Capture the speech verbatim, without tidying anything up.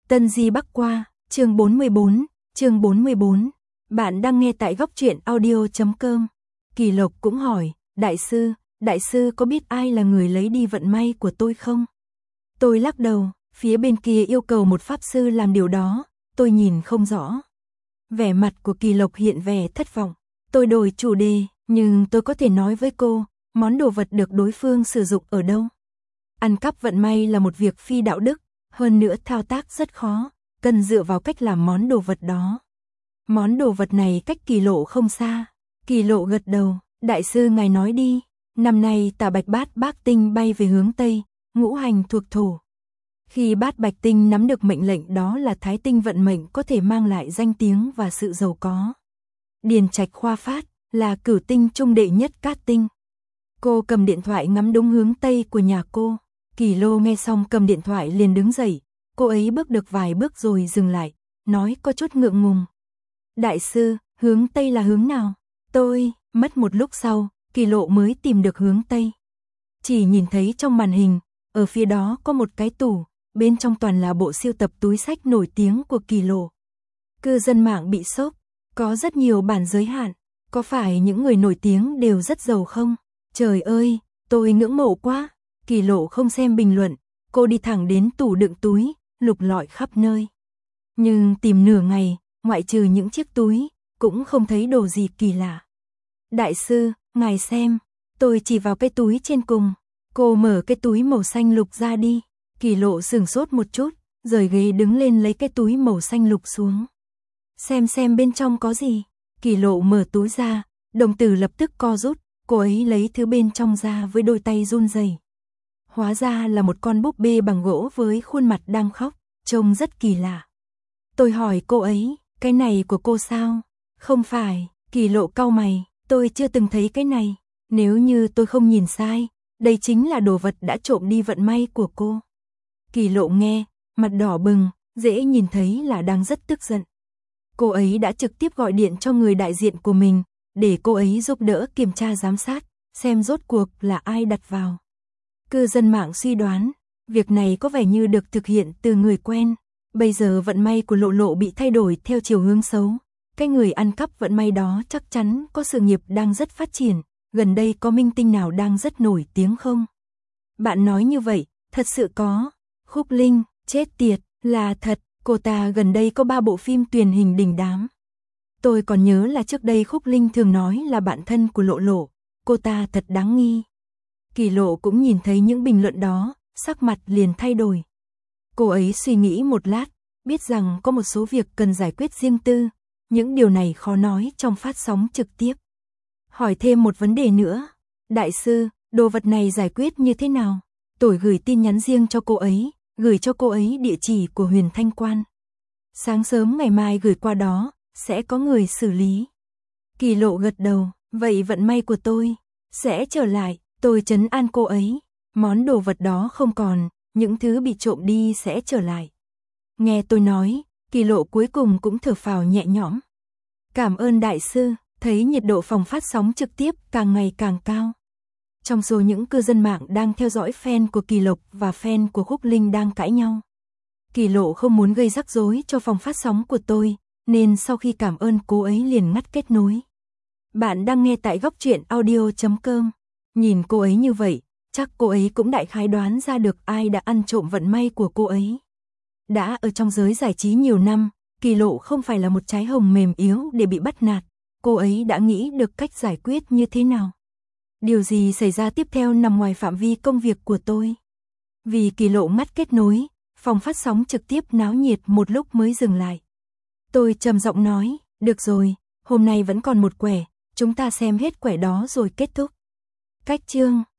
Tân Di Bắc Qua, chương bốn mươi bốn, chương bốn mươi bốn. Bạn đang nghe tại góc truyện audio chấm com. Kỳ Lộc cũng hỏi, đại sư, đại sư có biết ai là người lấy đi vận may của tôi không? Tôi lắc đầu, phía bên kia yêu cầu một pháp sư làm điều đó, tôi nhìn không rõ. Vẻ mặt của Kỳ Lộc hiện vẻ thất vọng. Tôi đổi chủ đề, nhưng tôi có thể nói với cô, món đồ vật được đối phương sử dụng ở đâu. Ăn cắp vận may là một việc phi đạo đức, hơn nữa thao tác rất khó, cần dựa vào cách làm món đồ vật đó. Món đồ vật này cách Kỳ Lộ không xa. Kỳ Lộ gật đầu, đại sư ngài nói đi. Năm nay tà bạch bát bác tinh bay về hướng Tây, ngũ hành thuộc thổ. Khi bát bạch tinh nắm được mệnh lệnh đó là thái tinh vận mệnh có thể mang lại danh tiếng và sự giàu có. Điền trạch khoa phát là cửu tinh trung đệ nhất cát tinh. Cô cầm điện thoại ngắm đúng hướng Tây của nhà cô. Kỳ Lô nghe xong cầm điện thoại liền đứng dậy. Cô ấy bước được vài bước rồi dừng lại, nói có chút ngượng ngùng. Đại sư, hướng Tây là hướng nào? Tôi, mất một lúc sau, Kỳ Lộ mới tìm được hướng Tây. Chỉ nhìn thấy trong màn hình, ở phía đó có một cái tủ, bên trong toàn là bộ sưu tập túi sách nổi tiếng của Kỳ Lộ. Cư dân mạng bị sốc, có rất nhiều bản giới hạn, có phải những người nổi tiếng đều rất giàu không? Trời ơi, tôi ngưỡng mộ quá. Kỳ Lộ không xem bình luận, cô đi thẳng đến tủ đựng túi, lục lọi khắp nơi. Nhưng tìm nửa ngày, ngoại trừ những chiếc túi, cũng không thấy đồ gì kỳ lạ. Đại sư, ngài xem, tôi chỉ vào cái túi trên cùng. Cô mở cái túi màu xanh lục ra đi. Kỳ Lộ sửng sốt một chút, rời ghế đứng lên lấy cái túi màu xanh lục xuống. Xem xem bên trong có gì. Kỳ Lộ mở túi ra, đồng tử lập tức co rút, cô ấy lấy thứ bên trong ra với đôi tay run rẩy. Hóa ra là một con búp bê bằng gỗ với khuôn mặt đang khóc, trông rất kỳ lạ. Tôi hỏi cô ấy, cái này của cô sao? Không phải, Kỳ Lộ cau mày, tôi chưa từng thấy cái này. Nếu như tôi không nhìn sai, đây chính là đồ vật đã trộm đi vận may của cô. Kỳ Lộ nghe, mặt đỏ bừng, dễ nhìn thấy là đang rất tức giận. Cô ấy đã trực tiếp gọi điện cho người đại diện của mình, để cô ấy giúp đỡ kiểm tra giám sát, xem rốt cuộc là ai đặt vào. Cư dân mạng suy đoán, việc này có vẻ như được thực hiện từ người quen. Bây giờ vận may của Lộ Lộ bị thay đổi theo chiều hướng xấu. Cái người ăn cắp vận may đó chắc chắn có sự nghiệp đang rất phát triển. Gần đây có minh tinh nào đang rất nổi tiếng không? Bạn nói như vậy, thật sự có. Khúc Linh, chết tiệt, là thật. Cô ta gần đây có ba bộ phim truyền hình đình đám. Tôi còn nhớ là trước đây Khúc Linh thường nói là bạn thân của Lộ Lộ. Cô ta thật đáng nghi. Kỳ Lộ cũng nhìn thấy những bình luận đó, sắc mặt liền thay đổi. Cô ấy suy nghĩ một lát, biết rằng có một số việc cần giải quyết riêng tư, những điều này khó nói trong phát sóng trực tiếp. Hỏi thêm một vấn đề nữa, đại sư, đồ vật này giải quyết như thế nào? Tôi gửi tin nhắn riêng cho cô ấy, gửi cho cô ấy địa chỉ của Huyền Thanh Quan. Sáng sớm ngày mai gửi qua đó, sẽ có người xử lý. Kỳ Lộ gật đầu, vậy vận may của tôi sẽ trở lại. Tôi trấn an cô ấy, món đồ vật đó không còn, những thứ bị trộm đi sẽ trở lại. Nghe tôi nói, Kỳ Lộ cuối cùng cũng thở phào nhẹ nhõm. Cảm ơn đại sư, thấy nhiệt độ phòng phát sóng trực tiếp càng ngày càng cao. Trong số những cư dân mạng đang theo dõi fan của Kỳ Lộc và fan của Khúc Linh đang cãi nhau. Kỳ Lộ không muốn gây rắc rối cho phòng phát sóng của tôi, nên sau khi cảm ơn cô ấy liền ngắt kết nối. Bạn đang nghe tại góc truyện audio chấm com. Nhìn cô ấy như vậy, chắc cô ấy cũng đại khái đoán ra được ai đã ăn trộm vận may của cô ấy. Đã ở trong giới giải trí nhiều năm, Kỳ Lộ không phải là một trái hồng mềm yếu để bị bắt nạt. Cô ấy đã nghĩ được cách giải quyết như thế nào. Điều gì xảy ra tiếp theo nằm ngoài phạm vi công việc của tôi. Vì Kỳ Lộ ngắt kết nối, phòng phát sóng trực tiếp náo nhiệt một lúc mới dừng lại. Tôi trầm giọng nói, được rồi, hôm nay vẫn còn một quẻ, chúng ta xem hết quẻ đó rồi kết thúc. Cách chương